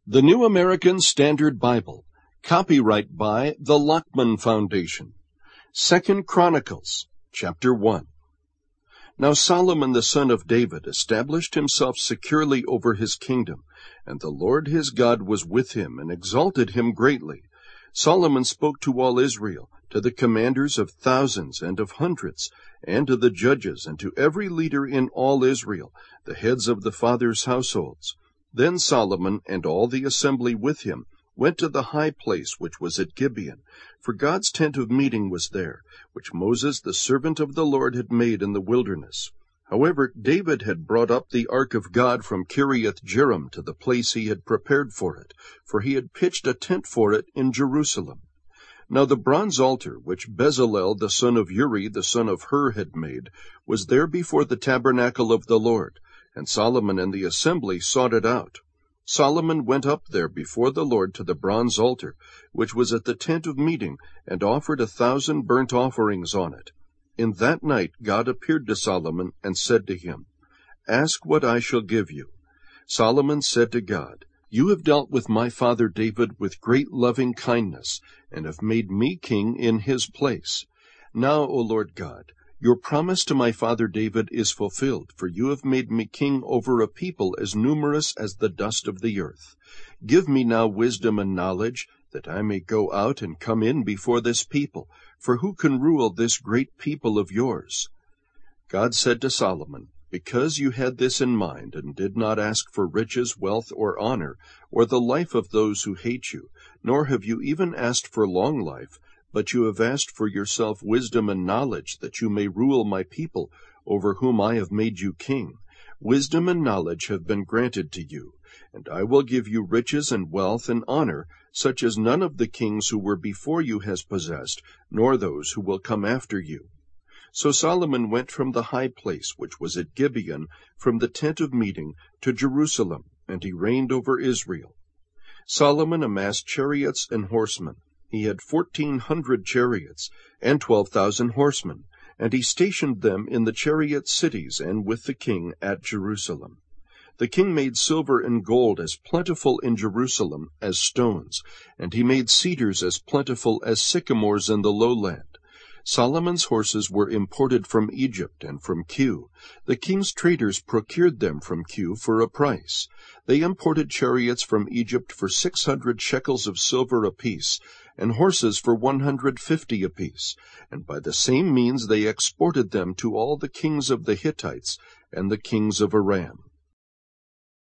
The New American Standard Bible. Copyright by the Lockman Foundation. 2 Chronicles, chapter 1. Now Solomon the son of David established himself securely over his kingdom, and the Lord his God was with him and exalted him greatly. Solomon spoke to all Israel, to the commanders of thousands and of hundreds, and to the judges, and to every leader in all Israel, the heads of the fathers' households. Then Solomon and all the assembly with him went to the high place which was at Gibeon, for God's tent of meeting was there, which Moses the servant of the Lord had made in the wilderness. However, David had brought up the ark of God from Kiriath-Jearim to the place he had prepared for it, for he had pitched a tent for it in Jerusalem. Now the bronze altar, which Bezalel the son of Uri the son of Hur had made, was there before the tabernacle of the Lord, and Solomon and the assembly sought it out. Solomon went up there before the Lord to the bronze altar, which was at the tent of meeting, and offered 1,000 burnt offerings on it. In that night God appeared to Solomon and said to him, "Ask what I shall give you." Solomon said to God, "You have dealt with my father David with great loving kindness, and have made me king in his place. Now, O Lord God, your promise to my father David is fulfilled, for you have made me king over a people as numerous as the dust of the earth. Give me now wisdom and knowledge, that I may go out and come in before this people, for who can rule this great people of yours?" God said to Solomon, "Because you had this in mind, and did not ask for riches, wealth, or honor, or the life of those who hate you, nor have you even asked for long life, but you have asked for yourself wisdom and knowledge, that you may rule my people, over whom I have made you king. Wisdom and knowledge have been granted to you, and I will give you riches and wealth and honor, such as none of the kings who were before you has possessed, nor those who will come after you." So Solomon went from the high place, which was at Gibeon, from the tent of meeting, to Jerusalem, and he reigned over Israel. Solomon amassed chariots and horsemen. He had 1,400 chariots, and 12,000 horsemen, and he stationed them in the chariot cities and with the king at Jerusalem. The king made silver and gold as plentiful in Jerusalem as stones, and he made cedars as plentiful as sycamores in the lowland. Solomon's horses were imported from Egypt and from Kue. The king's traders procured them from Kue for a price. They imported chariots from Egypt for 600 shekels of silver apiece, and horses for 150 apiece, and by the same means they exported them to all the kings of the Hittites and the kings of Aram.